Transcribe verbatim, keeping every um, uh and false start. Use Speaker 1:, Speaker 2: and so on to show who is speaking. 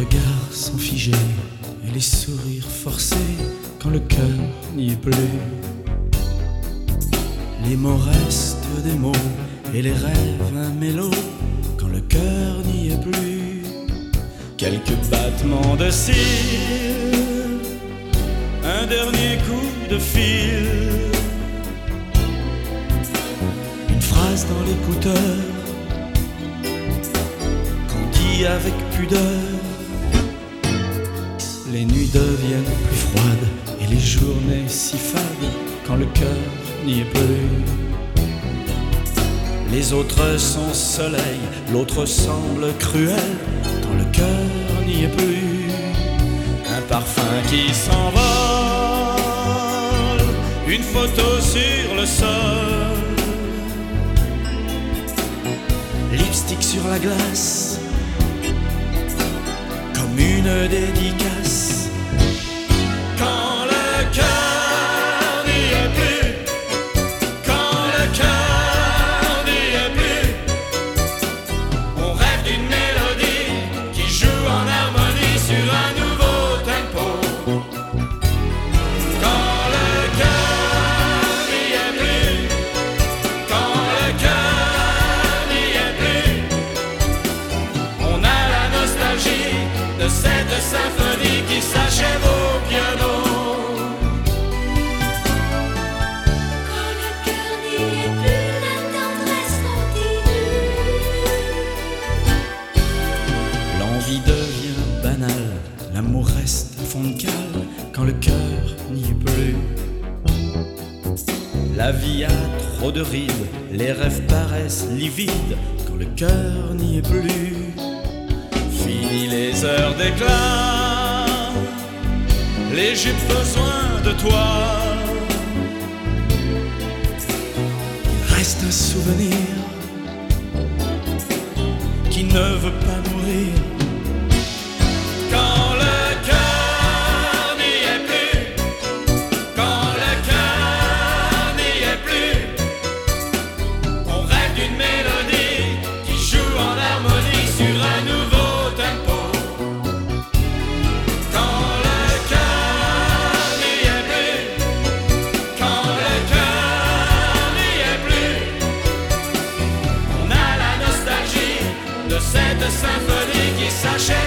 Speaker 1: regards sont figés et les sourires forcés quand le cœur n'y est plus. Les mots restent des mots et les rêves un mélo quand le cœur n'y est plus. Quelques battements de cils, un dernier coup de fil, une phrase dans l'écouteur qu'on dit avec pudeur. Les nuits deviennent plus froides et les journées si fades quand le cœur n'y est plus. Les autres sont soleil, l'autre semble cruel quand le cœur n'y est plus. Un parfum qui s'envole, une photo sur le sol, lipstick sur la glace, comme une dédicace. Quand le cœur n'y est plus, quand le cœur n'y est plus, on rêve d'une mélodie qui joue en harmonie sur un nouveau tempo. Quand le cœur n'y est plus, quand le cœur n'y est plus, on a la nostalgie de cette symphonie qui s'achève au piano.
Speaker 2: Quand le cœur n'y est plus, la tendresse continue.
Speaker 1: L'envie devient banale, l'amour reste à fond de cale quand le cœur n'y est plus. La vie a trop de rides, les rêves paraissent livides quand le cœur n'y est plus. Fini les heures d'éclat, les j'ai besoin de toi. Il reste un souvenir qui ne veut pas mourir. Quand le cœur n'y est plus, quand le cœur n'y est plus, on rêve d'une mélodie qui joue en harmonie sur un nouveau tempo. Quand le cœur n'y est plus, quand le cœur n'y est plus, on a la nostalgie de cette symphonie qui s'achève